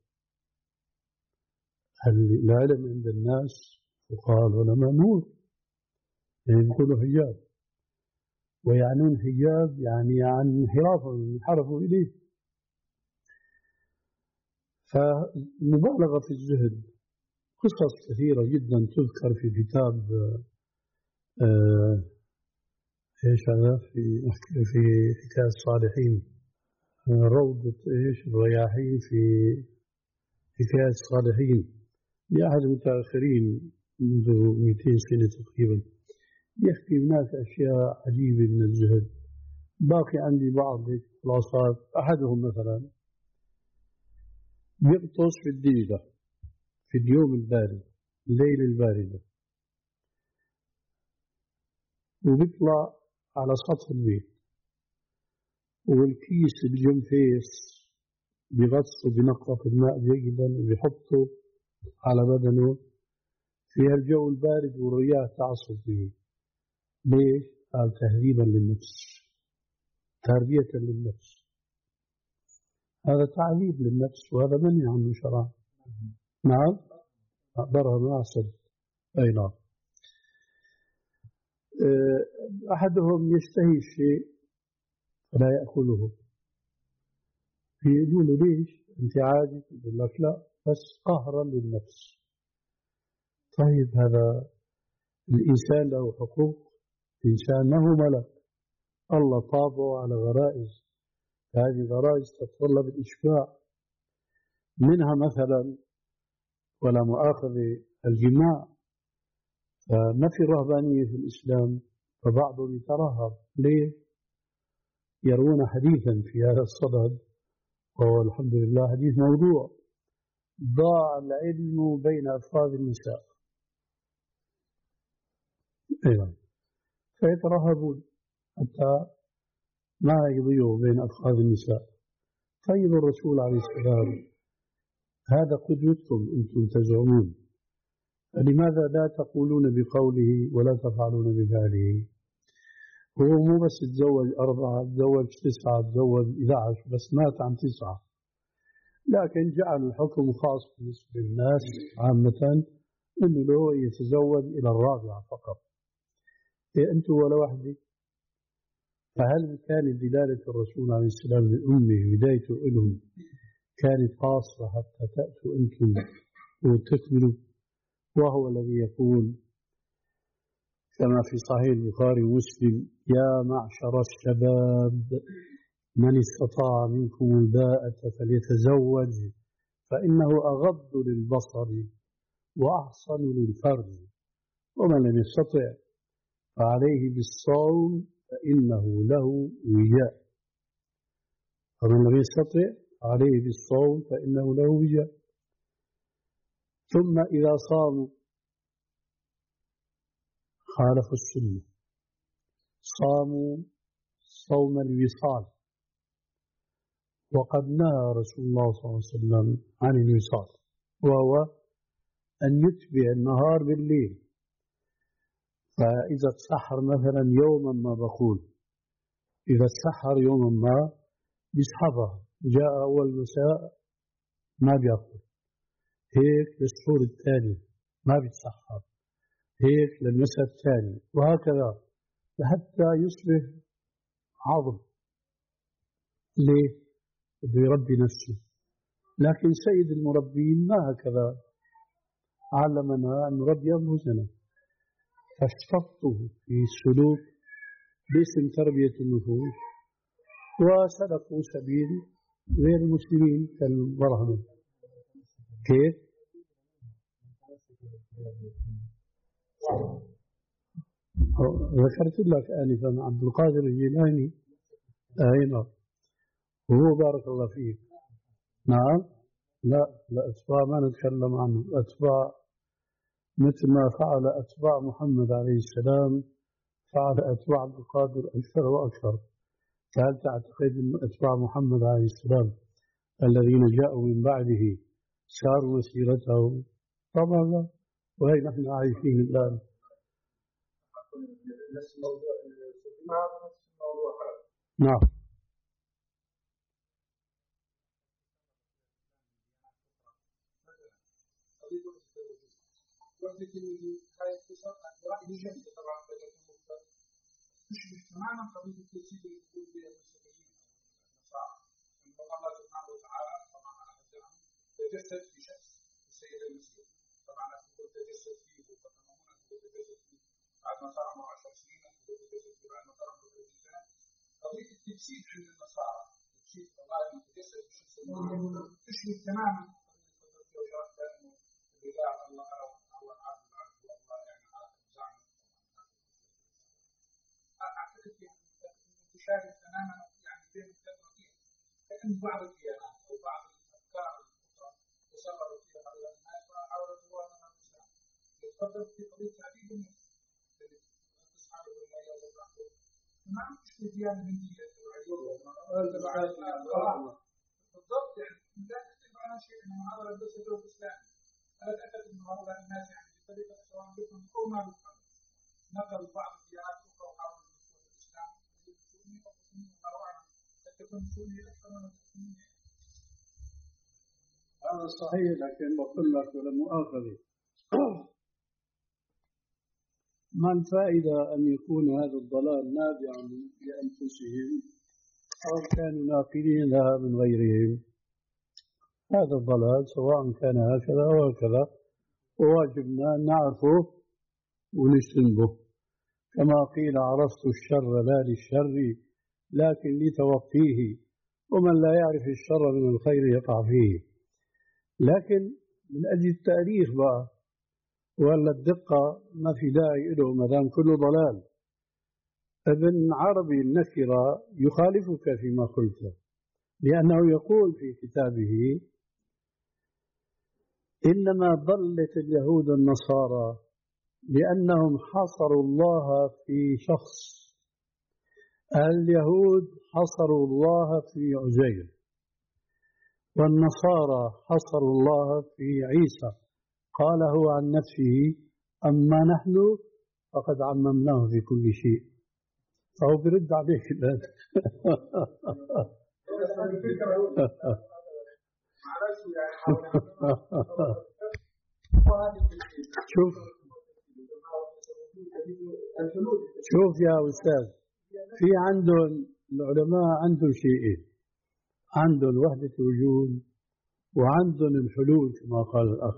[SPEAKER 1] العلم عند الناس وقال العلماء نور يعني يقولوا حجاب ويعنون حجاب يعني عن انحرافهم انحرفوا إليه. فمبالغة في الزهد قصص كثيرة جدا تذكر في كتاب آه ايش هذا في في حكاية الصالحين روضة ايش الرياحين في حكاية الصالحين لأحد المتأخرين منذ مئتين سنة تقريبا. يحكي هناك أشياء عجيبة من الزهد. باقي عندي بعض خلاصات. أحدهم مثلا يغطس في الدجلة في اليوم البارد الليل الباردة وبيطلع على سطح البيت والكيس الجنفيس بيغطسه بنقطة الماء جيدا وبيحطه على بدنه في الجو البارد والرياح تعصف به. ليش؟ قال تهذيبا للنفس تربية للنفس. هذا تعذيب للنفس وهذا منهي عنه شرعا. نعم ضرر معصر. أي نعم. أحدهم يشتهي الشيء فلا يأكله. يقول له ليش أنت عاجز؟ يقول لك لا بس قهرا للنفس. طيب هذا الإنسان له حقوق. الإنسان ما هو ملك الله طابعه على غرائز، هذه غرائز تتطلب الإشباع منها مثلا ولا مؤاخذة الجماع، فما في رهبانية في الإسلام، فبعضهم يترهب. ليه؟ يروون حديثا في هذا الصدد وهو الحمد لله حديث موضوع: ضاع العلم بين أفخاذ النساء. أيضا فيترهبون حتى ما يضيعوا بين أفخاذ النساء. طيب الرسول عليه السلام هذا قدوتكم أنتم تزعمون، لماذا لا تقولون بقوله ولا تفعلون بفعله؟ هو مو بس تزوج أربعة، تزوج تسعة، تزوج إحدى عشر، بس مات عن تسعة، لكن جعل الحكم خاص بالنسبة للناس عامة أنه له يتزوج إلى الرابعة فقط. إيه أنتم ولا واحدة؟ فهل كانت دلالة الرسول عليه السلام لأمه بدايته إلهم كانت قاصرة حتى تأتوا أنتم وتكملوا؟ وهو الذي يقول كما في صحيح البخاري ومسلم: يا معشر الشباب من استطاع منكم الباءة فليتزوج فإنه أغض للبصر وأحصن للفرج، ومن لم يستطع فعليه بالصوم فإنه له وجاء. ومن لم يستطع عليه بالصوم فإنه له وجاء. ثم إذا صاموا خالفوا السنة، صاموا صوم الوصال، وقد نهى رسول الله صلى الله عليه وسلم عن الوصال، وهو أن يتبع النهار بالليل. فإذا تسحر مثلا يوما ما، بقول إذا تسحر يوما ما بيسحبها، جاء أول مساء ما بيأكل، هيك للسحور الثاني ما بيتسحر، هيك للمساء الثاني، وهكذا لحتى يصبح عظم. ليه؟ بده يربي نفسه. لكن سيد المربين ما هكذا، علمنا أن نربي أنفسنا، فاشتطوا في السلوك باسم تربية النفوس وسلكوا سبيل غير المسلمين كالبرهنة. كيف؟ ذكرت لك آنفا عبد القادر الجيلاني، أين وهو بارك الله فيك. نعم، لا لا أتباع ما نتكلم عنه، أتباع مثل ما فعل أتباع محمد عليه السلام فعل أتباع عبد القادر أكثر وأكثر. فهل تعتقد أن أتباع محمد عليه السلام الذين جاءوا من بعده ساروا مسيرته؟ طبعا لا، وهي نحن عايشين الآن. نعم.
[SPEAKER 2] تشبه تماما قضية التجسيد اللي يقول بها المسيحيين النصارى، أن الله سبحانه وتعالى طبعا على حسب تجسد في شخص السيد المسيح، طبعا يقول تجسد فيه وتمامنا تجسد فيه بعد ما صار معه عشر سنين، تجسد فيه بعد ما صار معه ثلاثين سنة. قضية التجسيد عند النصارى، تجسيد الله يتجسد في شخص المسيح، تشبه تماما قضية التوحيد الإله الله الله العبد العبد والله يعني عالم زعم. أعتقد يعني تشابه تماما يعني بين التفاصيل، لأن بعض الديانات أو بعض الأفكار الأخرى تسربت فيها بعض الناس وحاولت مواجهة الإسلام. يتفضل في قضية تعذيب الناس التي تصحب بالله وتعبد، ما تشبه ديانة هندية بالضبط. يعني لا تختلف عنها شيء، أن هذا ليس دور إسلامي. أنا أعتقد أن هؤلاء الناس يعني بطريقة سواء بهم أو ما بهم نقل بعض الديانات الأخرى وحاولوا الإسلام السني أو السني والله قد تكون سني أكثر من السني.
[SPEAKER 1] هذا صحيح، لكن بقول لك ولا مؤاخذة، ما الفائدة أن يكون هذا الضلال نابعا لأنفسهم أو كانوا ناقلين لها من غيرهم؟ هذا الضلال سواء كان هكذا أو هكذا وواجبنا أن نعرفه ونجتنبه. كما قيل عرفت الشر لا للشر لكن لتوقيه، ومن لا يعرف الشر من الخير يقع فيه. لكن من أجل التاريخ بقى ولا الدقة ما في داعي له ما دام كله ضلال. ابن عربي النكرة يخالفك فيما قلت، لأنه يقول في كتابه إنما ضلت اليهود النصارى لأنهم حصروا الله في شخص. اليهود حصروا الله في عزير، والنصارى حصروا الله في عيسى. قال هو عن نفسه أما نحن فقد عممناه في كل شيء. فهو برد عليك الآن. شوف شوف يا أستاذ، في عندهم العلماء عندهم شيئين، عندهم وحدة الوجود وعندهم الحلول كما قال الأخ.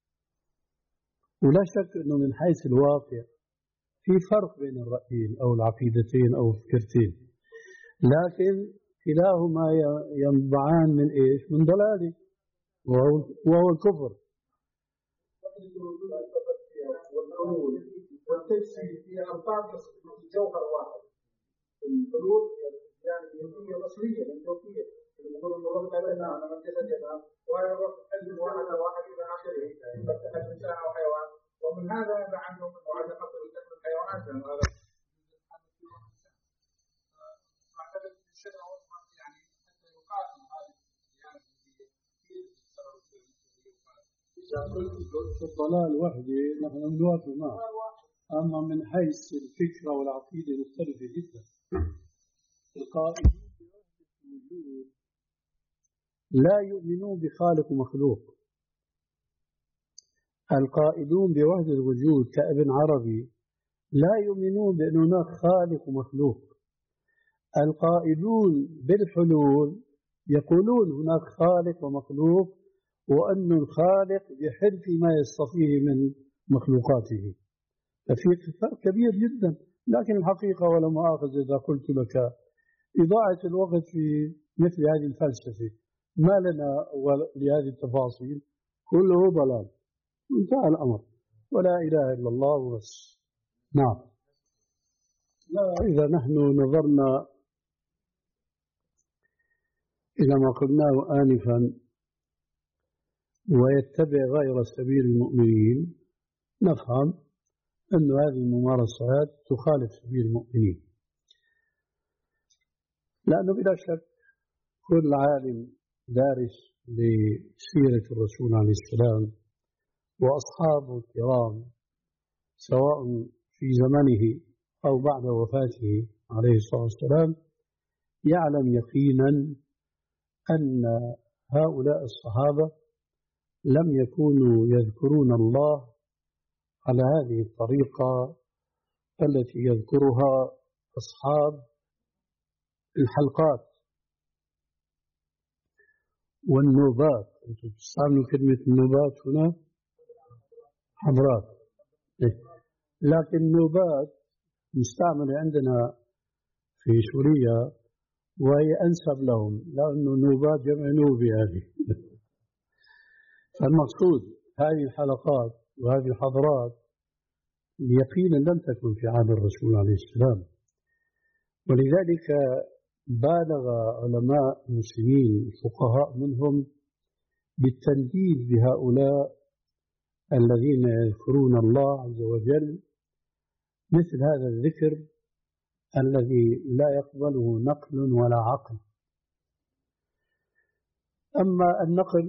[SPEAKER 1] ولا شك أنه من حيث الواقع في فرق بين الرأيين أو العقيدتين أو الفكرتين، لكن كلاهما ينبعان من إيش؟ من ضلاله، وهو الكفر.
[SPEAKER 2] والتجسيد هي أربعة جوهر واحد. الحلول يعني هي أصلية الجوهرية، يقول الله تعالى أنا من جسد كذا وهي الروح تقدم واحد واحد إلى آخره، فتحت إنسان أو حيوان. ومن هذا يبقى عندهم معادلة قتل الحيوانات، لأن هذا معتقد الشرع يعني حتى يقاتل هذه
[SPEAKER 1] في الضلال وحده نحن نوافق معه، أما من حيث الفكرة والعقيدة مختلفة جدا. القائلون بوحدة الوجود لا يؤمنون بخالق ومخلوق. القائلون بوحدة الوجود كابن عربي لا يؤمنون بأن هناك خالق ومخلوق. القائلون بالحلول يقولون هناك خالق ومخلوق، وأن الخالق بحرف ما يصطفيه من مخلوقاته. ففي فرق كبير جدا. لكن الحقيقة ولا مؤاخذة إذا قلت لك إضاعة الوقت في مثل هذه الفلسفة ما لنا لهذه التفاصيل، كله ضلال، انتهى الأمر، ولا إله إلا الله وبس. نعم. لا، إذا نحن نظرنا إلى ما قلناه آنفا ويتبع غير سبيل المؤمنين نفهم أن هذه الممارسات تخالف سبيل المؤمنين، لأنه بلا شك كل عالم دارس لسيرة الرسول عليه السلام وأصحابه الكرام سواء في زمنه أو بعد وفاته عليه الصلاة والسلام يعلم يقينا أن هؤلاء الصحابة لم يكونوا يذكرون الله على هذه الطريقة التي يذكرها أصحاب الحلقات والنوبات. أنتم تستعملوا كلمة النوبات هنا حضرات، لكن النوبات مستعملة عندنا في سوريا وهي أنسب لهم، لأنه نوبات جمع نوبي هذه. فالمقصود هذه الحلقات وهذه الحضارات يقينا لم تكن في عهد الرسول عليه السلام، ولذلك بالغ علماء المسلمين الفقهاء منهم بالتنديد بهؤلاء الذين يذكرون الله عز وجل مثل هذا الذكر الذي لا يقبله نقل ولا عقل. أما النقل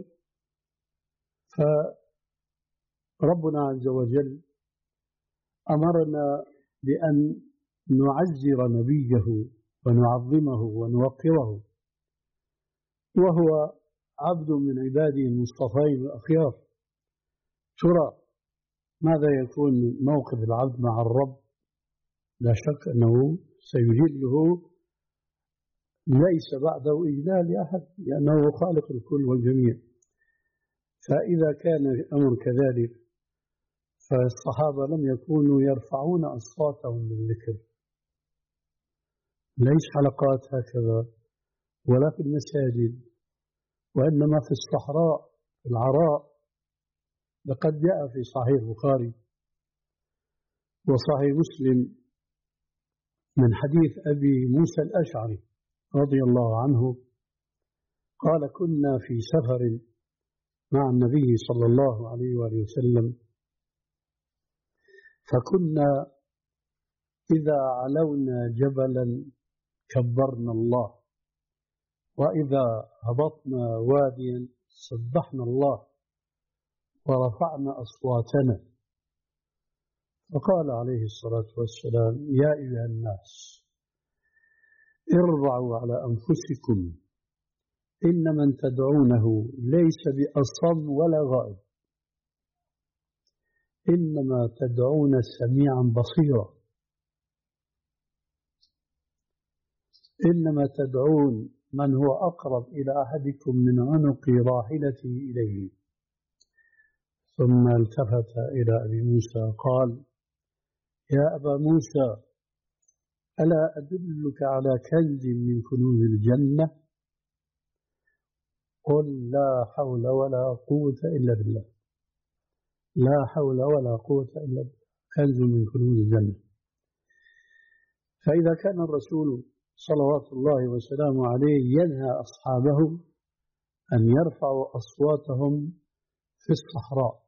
[SPEAKER 1] فربنا عز وجل أمرنا بأن نعزر نبيه ونعظمه ونوقره، وهو عبد من عباده المصطفين الأخيار. ترى ماذا يكون موقف العبد مع الرب؟ لا شك أنه سيجله ليس بعده إجلال أحد، لأنه خالق الكل والجميع. فإذا كان الأمر كذلك فالصحابة لم يكونوا يرفعون أصواتهم بالذكر، ليس حلقات هكذا ولا في المساجد، وإنما في الصحراء في العراء. لقد جاء في صحيح البخاري وصحيح مسلم من حديث أبي موسى الأشعري رضي الله عنه قال: كنا في سفر مع النبي صلى الله عليه وآله وسلم، فكنا إذا علونا جبلا كبرنا الله، وإذا هبطنا واديا سبحنا الله ورفعنا أصواتنا. فقال عليه الصلاة والسلام: يا أيها الناس اربعوا على أنفسكم، إن من تدعونه ليس بأصم ولا غائب، إنما تدعون سميعا بصيرا، إنما تدعون من هو أقرب إلى أحدكم من عنق راحلته إليه. ثم التفت إلى أبي موسى قال: يا أبا موسى، ألا أدلك على كنز من كنوز الجنة؟ قل: لا حول ولا قوة إلا بالله. لا حول ولا قوة إلا بالله، كنز من كنوز الجنة. فإذا كان الرسول صلوات الله وسلامه عليه ينهى أصحابه أن يرفعوا أصواتهم في الصحراء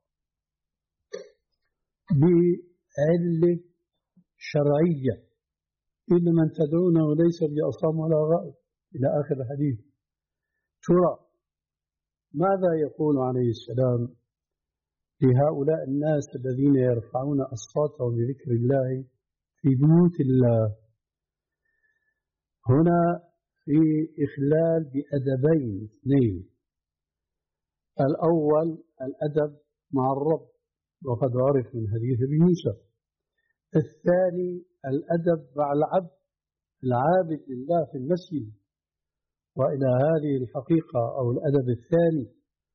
[SPEAKER 1] بعلة شرعية، إن من تدعونه ليس بأصم ولا غائب، إلى آخر الحديث، ترى ماذا يقول عليه السلام لهؤلاء الناس الذين يرفعون أصواتهم بذكر الله في بيوت الله؟ هنا في إخلال بأدبين اثنين: الأول الأدب مع الرب، وقد عرف من حديث ابن موسى. الثاني الأدب مع العبد العابد لله في المسجد. وإلى هذه الحقيقة أو الأدب الثاني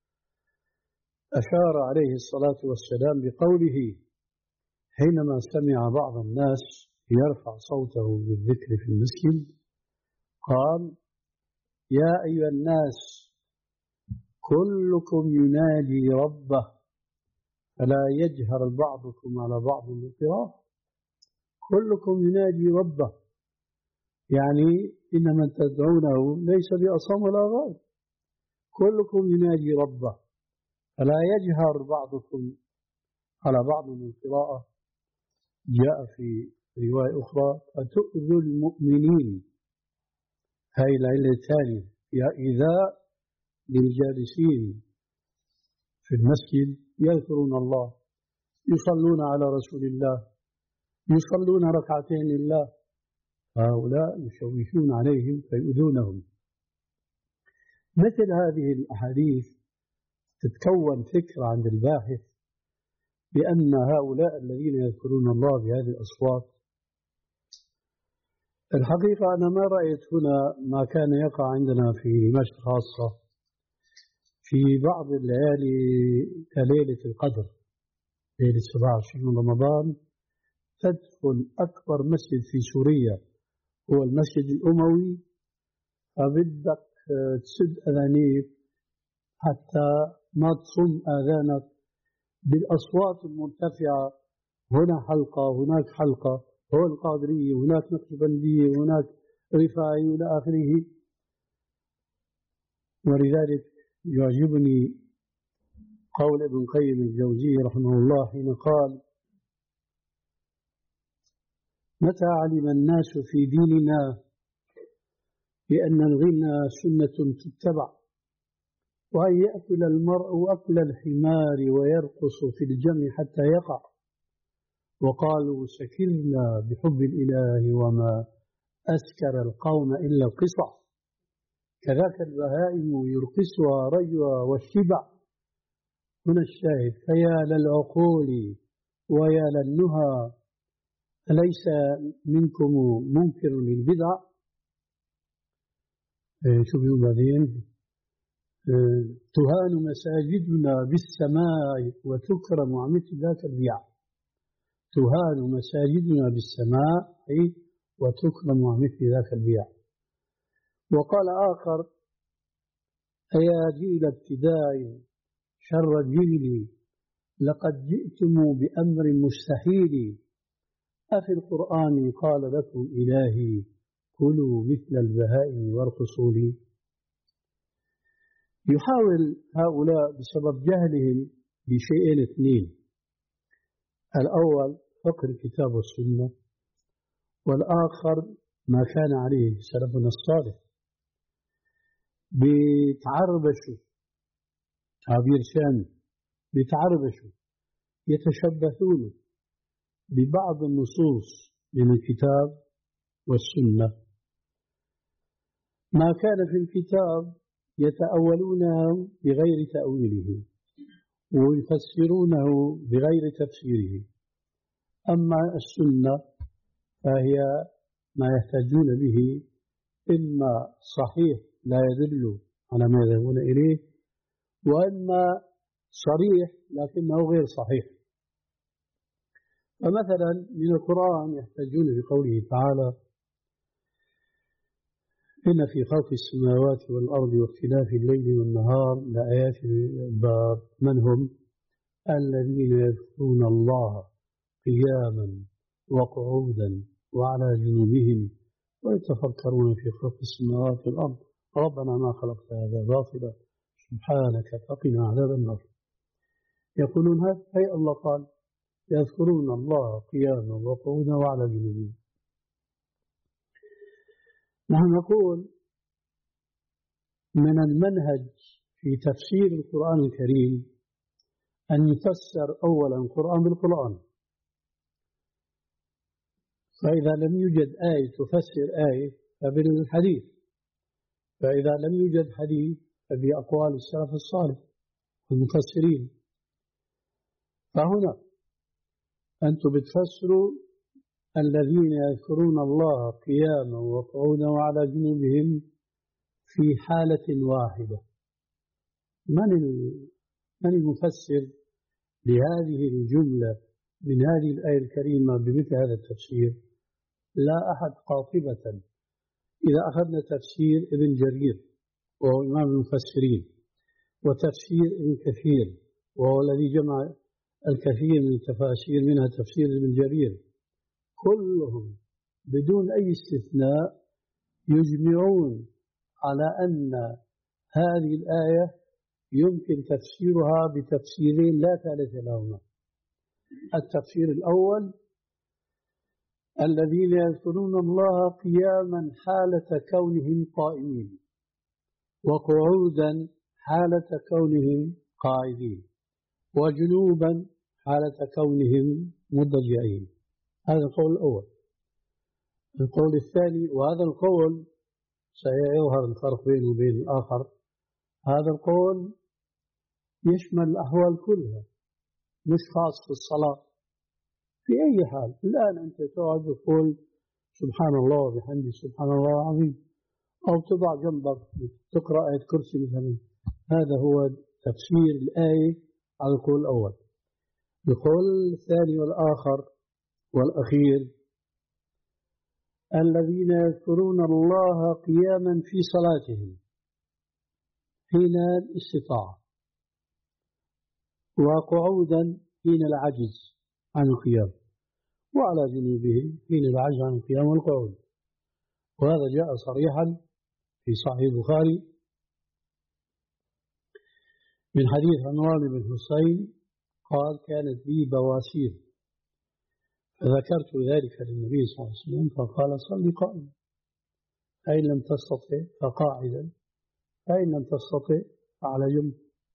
[SPEAKER 1] أشار عليه الصلاة والسلام بقوله حينما سمع بعض الناس يرفع صوته بالذكر في المسجد، قال: يا أيها الناس كلكم ينادي ربه فلا يجهر بعضكم على بعض بالقراءة. كلكم ينادي ربه، يعني إن من تدعونه ليس بأصم ولا غائب، كلكم ينادي ربه فلا يجهر بعضكم على بعض بالقراءة. جاء في رواية أخرى: فتؤذوا المؤمنين. هاي العلة الثانية، يا إيذاء للجالسين في المسجد يذكرون الله، يصلون على رسول الله، يصلون ركعتين لله، هؤلاء يشوشون عليهم فيؤذونهم. مثل هذه الأحاديث تتكون فكرة عند الباحث بأن هؤلاء الذين يذكرون الله بهذه الأصوات، الحقيقة أنا ما رأيت هنا ما كان يقع عندنا في دمشق خاصة في بعض الليالي كليلة القدر، ليلة سبعة وعشرين رمضان، تدخل أكبر مسجد في سوريا هو المسجد الأموي، فبدك تسد أذانيك حتى ما تصم آذانك بالأصوات المرتفعة، هنا حلقة هناك حلقة، هو القادرية هناك نقشبندية هناك رفاعي إلى آخره. ولذلك يعجبني قول ابن قيم الجوزي رحمه الله حين قال: متى علم الناس في ديننا بأن الغنى سنة تتبع، وأن يأكل المرء أكل الحمار ويرقص في الجمع حتى يقع، وقالوا سكرنا بحب الإله وما أسكر القوم إلا القصع، كذاك البهائم يرقصها رجوها والشبع. هنا الشاهد: فيا للعقول ويا للنهى، أليس منكم منكر للبدع؟ شوفوا بعدين: تهان مساجدنا بالسماء وتكرم مثل ذاك الرياء. تهان مساجدنا بالسماء أي وتكرم عن مثل ذاك البيع. وقال آخر: أيا جيل ابتداء شر الجيل لقد جئتم بأمر مستحيل، أفي القرآن قال لكم إلهي كلوا مثل البهائم وارقصوا لي. يحاول هؤلاء بسبب جهلهم بشيئين اثنين: الأول فقه الكتاب والسنة، والآخر ما كان عليه سلفنا الصالح. بيتعربشوا تعبير شامل، بيتعربشوا يتشبثون ببعض النصوص من الكتاب والسنة، ما كان في الكتاب يتأولونه بغير تأويله ويفسرونه بغير تفسيره، أما السنة فهي ما يحتاجون به إما صحيح لا يدل على ما يذهبون إليه، وإما صريح لكنه غير صحيح. فمثلا من القرآن يحتاجون بقوله تعالى: إن في خلق السماوات والأرض واختلاف الليل والنهار لآيات للألباب. من هم؟ الذين يذكرون الله قياما وقعودا وعلى جنوبهم ويتفكرون في خلق السماوات والأرض ربنا ما خلقت هذا باطلا سبحانك فقنا عذاب النار. يقولون هذا أي الله قال يذكرون الله قياما وقعودا وعلى جنوبهم. نحن نقول من المنهج في تفسير القرآن الكريم أن يفسر أولا القرآن بالقرآن، فإذا لم يوجد آية تفسر آية فبالحديث، فإذا لم يوجد حديث فبأقوال السلف الصالح المفسرين. فهنا أنتم بتفسروا الذين يذكرون الله قياما وقعودا وعلى جنوبهم في حالة واحدة. من من المفسر لهذه الجملة من هذه الآية الكريمة بمثل هذا التفسير؟ لا أحد قاطبة. إذا أخذنا تفسير ابن جرير وهو إمام المفسرين، وتفسير ابن كثير وهو الذي جمع الكثير من التفاسير منها تفسير ابن جرير، كلهم بدون أي استثناء يجمعون على أن هذه الآية يمكن تفسيرها بتفسيرين لا ثالث لهما. التفسير الأول: الذين يذكرون الله قياما حالة كونهم قائمين، وقعودا حالة كونهم قاعدين، وجنوبا حالة كونهم مضجعين. هذا القول الأول. القول الثاني، وهذا القول سيظهر الفرق بينه وبين الآخر، هذا القول يشمل الأحوال كلها مش خاص في الصلاة، في أي حال. الآن أنت تقعد تقول سبحان الله وبحمده سبحان الله العظيم، أو تضع جنبك تقرأ آية كرسي مثلا، هذا هو تفسير الآية على القول الأول. القول الثاني والآخر والأخير: الذين يذكرون الله قياما في صلاتهم حين الاستطاعة، وقعودا حين العجز عن القيام، وعلى جنوبهم حين العجز عن القيام والقعود. وهذا جاء صريحا في صحيح البخاري من حديث عمران بن حسين قال: كانت لي بواسير فذكرت ذلك للنبي صلى الله عليه وسلم فقال: صل قائما، فإن لم تستطع فقاعدا، فإن لم تستطع فعلى جنب.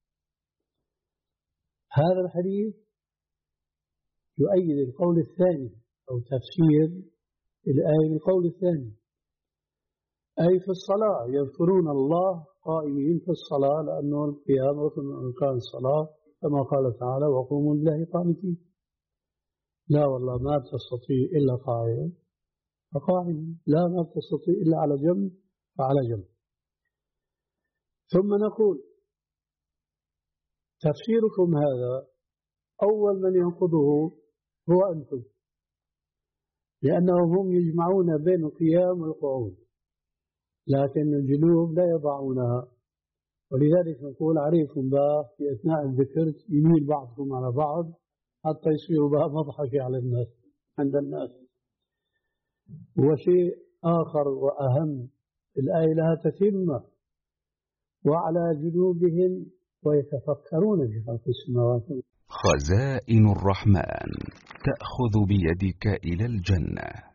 [SPEAKER 1] هذا الحديث يؤيد القول الثاني أو تفسير الآية بالقول الثاني، أي في الصلاة يذكرون الله قائمين في الصلاة، لأنه القيام ركن من أركان الصلاة كما قال تعالى: وقوموا لله قانتين. لا والله ما تستطيع إلا قائما فقائما، لا ما تستطيع إلا على جنب فعلى جنب. ثم نقول تفسيركم هذا أول من ينقضه هو أنتم، لأنهم هم يجمعون بين القيام والقعود، لكن الجنوب لا يضعونها. ولذلك نقول عليكم بقى في أثناء الذكر يميل بعضكم على بعض حتى يصيروا بقى مضحكة على الناس عند الناس. وشيء آخر وأهم، الآية لها تتمة: وعلى جنوبهم ويتفكرون في خلق السماوات.
[SPEAKER 3] خزائن الرحمن تأخذ بيدك إلى الجنة.